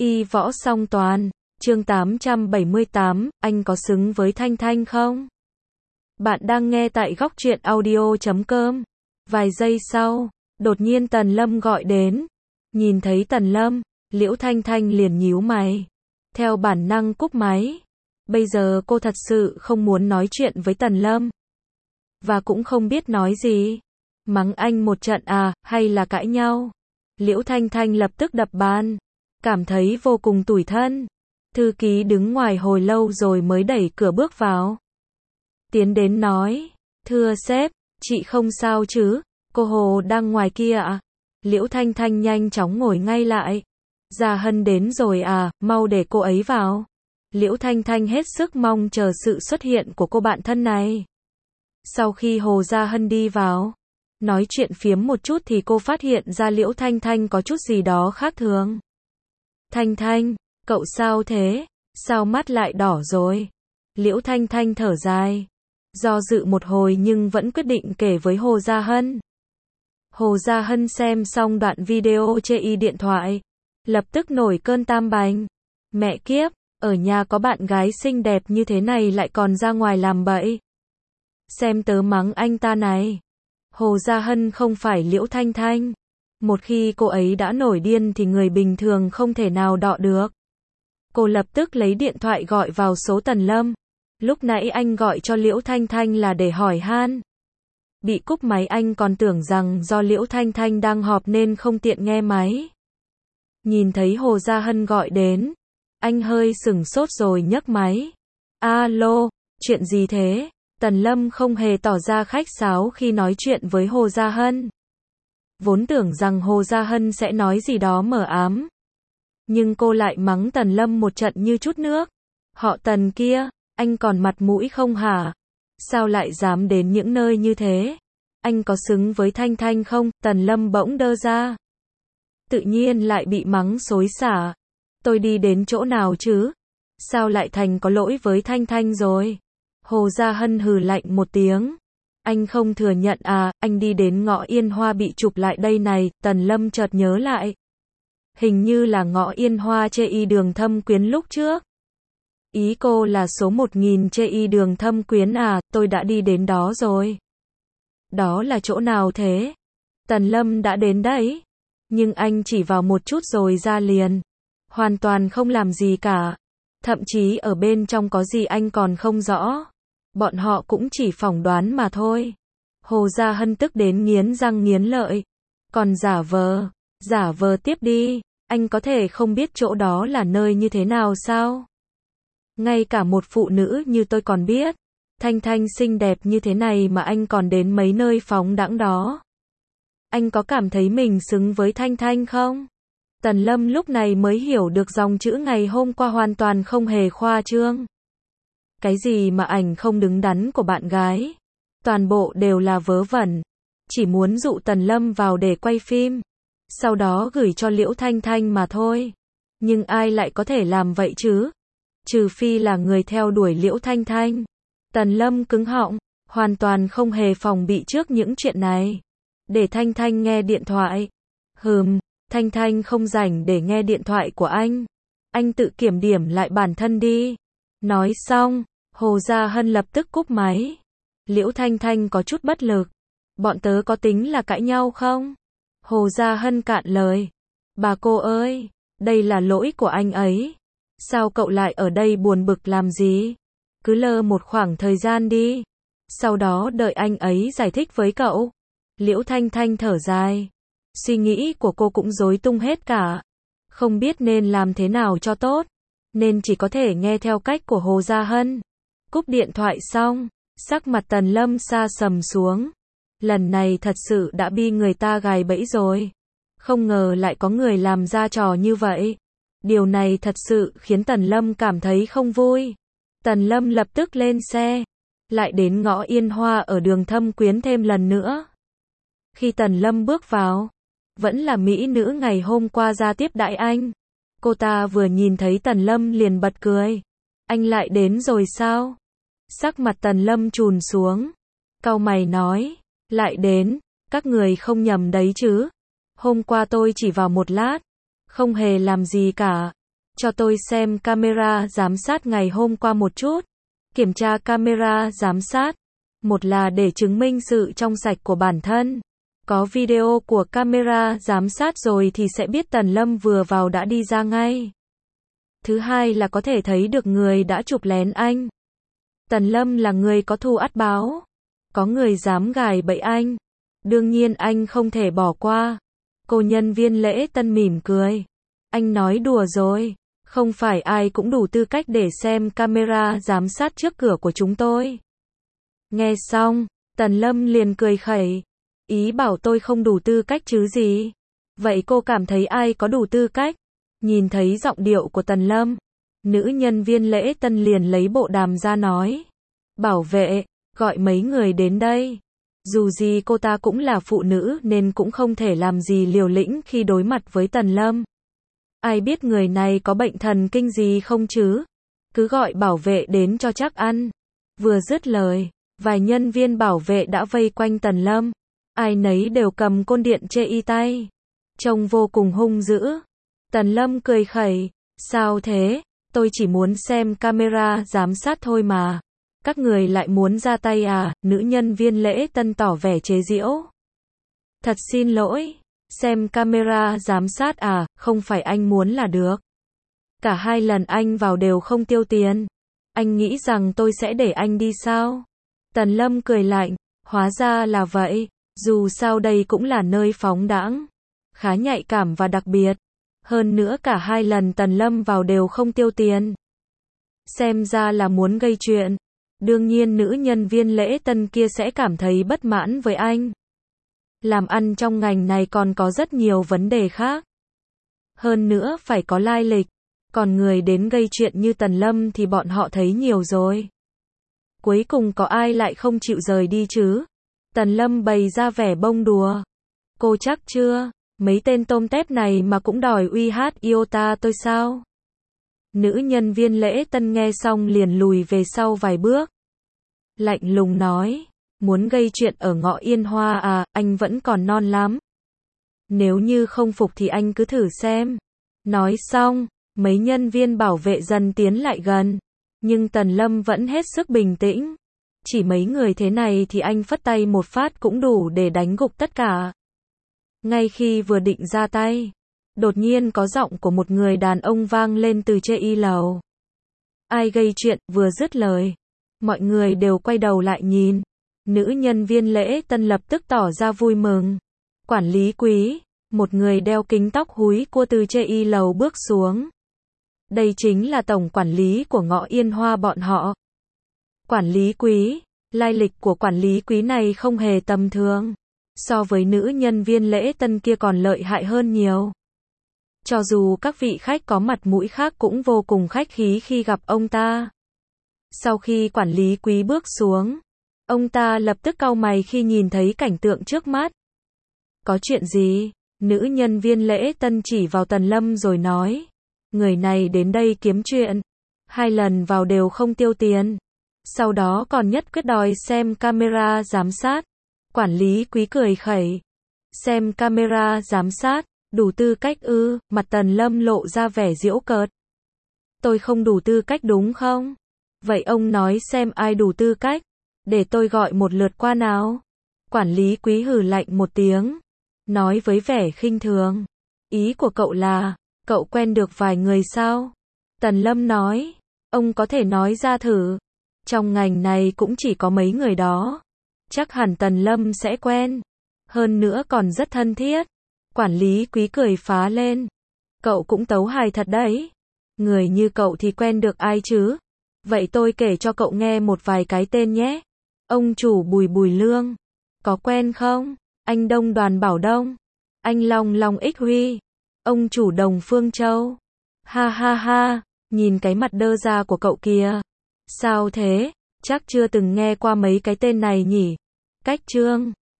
Y võ song toàn, chương 878, anh có xứng với Thanh Thanh không? Bạn đang nghe tại góc truyện audio.com. Vài giây sau, đột nhiên Tần Lâm gọi đến. Nhìn thấy Tần Lâm, Liễu Thanh Thanh liền nhíu mày. Theo bản năng cúp máy. Bây giờ cô thật sự không muốn nói chuyện với Tần Lâm. Và cũng không biết nói gì. Mắng anh một trận à, hay là cãi nhau? Liễu Thanh Thanh lập tức đập bàn. Cảm thấy vô cùng tủi thân. Thư ký đứng ngoài hồi lâu rồi mới đẩy cửa bước vào. Tiến đến nói, thưa sếp, chị không sao chứ, cô Hồ đang ngoài kia ạ. Liễu Thanh Thanh nhanh chóng ngồi ngay lại. Gia Hân đến rồi à, mau để cô ấy vào. Liễu Thanh Thanh hết sức mong chờ sự xuất hiện của cô bạn thân này. Sau khi Hồ Gia Hân đi vào, nói chuyện phiếm một chút thì cô phát hiện ra Liễu Thanh Thanh có chút gì đó khác thường. Thanh Thanh, cậu sao thế? Sao mắt lại đỏ rồi? Liễu Thanh Thanh thở dài. Do dự một hồi nhưng vẫn quyết định kể với Hồ Gia Hân. Hồ Gia Hân xem xong đoạn video chê điện thoại. Lập tức nổi cơn tam bành. Mẹ kiếp, ở nhà có bạn gái xinh đẹp như thế này lại còn ra ngoài làm bậy. Xem tớ mắng anh ta này. Hồ Gia Hân không phải Liễu Thanh Thanh. Một khi cô ấy đã nổi điên thì người bình thường không thể nào đọ được. Cô lập tức lấy điện thoại gọi vào số Tần Lâm. Lúc nãy anh gọi cho Liễu Thanh Thanh là để hỏi han. Bị cúp máy anh còn tưởng rằng do Liễu Thanh Thanh đang họp nên không tiện nghe máy. Nhìn thấy Hồ Gia Hân gọi đến, anh hơi sửng sốt rồi nhấc máy. Alo, chuyện gì thế? Tần Lâm không hề tỏ ra khách sáo khi nói chuyện với Hồ Gia Hân. Vốn tưởng rằng Hồ Gia Hân sẽ nói gì đó mờ ám. Nhưng cô lại mắng Tần Lâm một trận như chút nước. Họ Tần kia, anh còn mặt mũi không hả? Sao lại dám đến những nơi như thế? Anh có xứng với Thanh Thanh không? Tần Lâm bỗng đơ ra. Tự nhiên lại bị mắng xối xả. Tôi đi đến chỗ nào chứ? Sao lại thành có lỗi với Thanh Thanh rồi? Hồ Gia Hân hừ lạnh một tiếng. Anh không thừa nhận à, anh đi đến ngõ Yên Hoa bị chụp lại đây này, Tần Lâm chợt nhớ lại. Hình như là ngõ Yên Hoa chê đường Thâm Quyến lúc trước. Ý cô là số 1000 chê đường Thâm Quyến à, tôi đã đi đến đó rồi. Đó là chỗ nào thế? Tần Lâm đã đến đấy. Nhưng anh chỉ vào một chút rồi ra liền. Hoàn toàn không làm gì cả. Thậm chí ở bên trong có gì anh còn không rõ. Bọn họ cũng chỉ phỏng đoán mà thôi. Hồ Gia Hân tức đến nghiến răng nghiến lợi. Còn giả vờ tiếp đi. Anh có thể không biết chỗ đó là nơi như thế nào sao? Ngay cả một phụ nữ như tôi còn biết. Thanh Thanh xinh đẹp như thế này mà anh còn đến mấy nơi phóng đãng đó. Anh có cảm thấy mình xứng với Thanh Thanh không? Tần Lâm lúc này mới hiểu được dòng chữ ngày hôm qua hoàn toàn không hề khoa trương. Cái gì mà ảnh không đứng đắn của bạn gái. Toàn bộ đều là vớ vẩn. Chỉ muốn dụ Tần Lâm vào để quay phim. Sau đó gửi cho Liễu Thanh Thanh mà thôi. Nhưng ai lại có thể làm vậy chứ? Trừ phi là người theo đuổi Liễu Thanh Thanh. Tần Lâm cứng họng, hoàn toàn không hề phòng bị trước những chuyện này. Để Thanh Thanh nghe điện thoại. Thanh Thanh không rảnh để nghe điện thoại của anh. Anh tự kiểm điểm lại bản thân đi. Nói xong, Hồ Gia Hân lập tức cúp máy. Liễu Thanh Thanh có chút bất lực. Bọn tớ có tính là cãi nhau không? Hồ Gia Hân cạn lời. Bà cô ơi, đây là lỗi của anh ấy. Sao cậu lại ở đây buồn bực làm gì? Cứ lơ một khoảng thời gian đi. Sau đó đợi anh ấy giải thích với cậu. Liễu Thanh Thanh thở dài. Suy nghĩ của cô cũng rối tung hết cả. Không biết nên làm thế nào cho tốt. Nên chỉ có thể nghe theo cách của Hồ Gia Hân. Cúp điện thoại xong, sắc mặt Tần Lâm sa sầm xuống. Lần này thật sự đã bị người ta gài bẫy rồi. Không ngờ lại có người làm ra trò như vậy. Điều này thật sự khiến Tần Lâm cảm thấy không vui. Tần Lâm lập tức lên xe. Lại đến ngõ Yên Hoa ở đường Thâm Quyến thêm lần nữa. Khi Tần Lâm bước vào, vẫn là mỹ nữ ngày hôm qua ra tiếp đãi anh. Cô ta vừa nhìn thấy Tần Lâm liền bật cười. Anh lại đến rồi sao? Sắc mặt Tần Lâm trùn xuống. Cau mày nói. Lại đến, các người không nhầm đấy chứ? Hôm qua tôi chỉ vào một lát. Không hề làm gì cả. Cho tôi xem camera giám sát ngày hôm qua một chút. Kiểm tra camera giám sát. Một là để chứng minh sự trong sạch của bản thân. Có video của camera giám sát rồi thì sẽ biết Tần Lâm vừa vào đã đi ra ngay. Thứ hai là có thể thấy được người đã chụp lén anh. Tần Lâm là người có thù ắt báo. Có người dám gài bẫy anh. Đương nhiên anh không thể bỏ qua. Cô nhân viên lễ tân mỉm cười. Anh nói đùa rồi. Không phải ai cũng đủ tư cách để xem camera giám sát trước cửa của chúng tôi. Nghe xong, Tần Lâm liền cười khẩy. Ý bảo tôi không đủ tư cách chứ gì. Vậy cô cảm thấy ai có đủ tư cách? Nhìn thấy giọng điệu của Tần Lâm, nữ nhân viên lễ tân liền lấy bộ đàm ra nói. Bảo vệ, gọi mấy người đến đây. Dù gì cô ta cũng là phụ nữ nên cũng không thể làm gì liều lĩnh khi đối mặt với Tần Lâm. Ai biết người này có bệnh thần kinh gì không chứ? Cứ gọi bảo vệ đến cho chắc ăn. Vừa dứt lời, vài nhân viên bảo vệ đã vây quanh Tần Lâm. Ai nấy đều cầm côn điện chê y tay. Trông vô cùng hung dữ. Tần Lâm cười khẩy. Sao thế? Tôi chỉ muốn xem camera giám sát thôi mà. Các người lại muốn ra tay à? Nữ nhân viên lễ tân tỏ vẻ chế giễu. Thật xin lỗi. Xem camera giám sát à? Không phải anh muốn là được. Cả hai lần anh vào đều không tiêu tiền. Anh nghĩ rằng tôi sẽ để anh đi sao? Tần Lâm cười lạnh. Hóa ra là vậy. Dù sao đây cũng là nơi phóng đãng, khá nhạy cảm và đặc biệt. Hơn nữa cả hai lần Tần Lâm vào đều không tiêu tiền. Xem ra là muốn gây chuyện. Đương nhiên nữ nhân viên lễ tân kia sẽ cảm thấy bất mãn với anh. Làm ăn trong ngành này còn có rất nhiều vấn đề khác. Hơn nữa phải có lai lịch. Còn người đến gây chuyện như Tần Lâm thì bọn họ thấy nhiều rồi. Cuối cùng có ai lại không chịu rời đi chứ? Tần Lâm bày ra vẻ bông đùa. Cô chắc chưa? Mấy tên tôm tép này mà cũng đòi uy hát iota tôi sao? Nữ nhân viên lễ tân nghe xong liền lùi về sau vài bước. Lạnh lùng nói. Muốn gây chuyện ở ngõ Yên Hoa à? Anh vẫn còn non lắm. Nếu như không phục thì anh cứ thử xem. Nói xong, mấy nhân viên bảo vệ dần tiến lại gần. Nhưng Tần Lâm vẫn hết sức bình tĩnh. Chỉ mấy người thế này thì anh phất tay một phát cũng đủ để đánh gục tất cả. Ngay khi vừa định ra tay, đột nhiên có giọng của một người đàn ông vang lên từ trên y lầu. Ai gây chuyện? Vừa dứt lời, mọi người đều quay đầu lại nhìn. Nữ nhân viên lễ tân lập tức tỏ ra vui mừng. Quản lý Quý, một người đeo kính tóc húi cua từ trên y lầu bước xuống. Đây chính là tổng quản lý của ngõ Yên Hoa bọn họ. Quản lý Quý, lai lịch của quản lý Quý này không hề tầm thường. So với nữ nhân viên lễ tân kia còn lợi hại hơn nhiều. Cho dù các vị khách có mặt mũi khác cũng vô cùng khách khí khi gặp ông ta. Sau khi quản lý Quý bước xuống, ông ta lập tức cau mày khi nhìn thấy cảnh tượng trước mắt. Có chuyện gì? Nữ nhân viên lễ tân chỉ vào Tần Lâm rồi nói. Người này đến đây kiếm chuyện. 2 lần vào đều không tiêu tiền. Sau đó còn nhất quyết đòi xem camera giám sát. Quản lý Quý cười khẩy. Xem camera giám sát, đủ tư cách ư? Mặt Tần Lâm lộ ra vẻ giễu cợt. Tôi không đủ tư cách đúng không? Vậy ông nói xem ai đủ tư cách? Để tôi gọi một lượt qua nào. Quản lý Quý hừ lạnh một tiếng. Nói với vẻ khinh thường. Ý của cậu là, cậu quen được vài người sao? Tần Lâm nói. Ông có thể nói ra thử. Trong ngành này cũng chỉ có mấy người đó. Chắc hẳn Tần Lâm sẽ quen. Hơn nữa còn rất thân thiết. Quản lý Quý cười phá lên. Cậu cũng tấu hài thật đấy. Người như cậu thì quen được ai chứ? Vậy tôi kể cho cậu nghe một vài cái tên nhé. Ông chủ Bùi Bùi Lương. Có quen không? Anh Đông Đoàn Bảo Đông. Anh Long Long Ích Huy. Ông chủ Đồng Phương Châu. Ha ha ha, nhìn cái mặt đơ ra của cậu kìa. Sao thế? Chắc chưa từng nghe qua mấy cái tên này nhỉ? Cách Trương.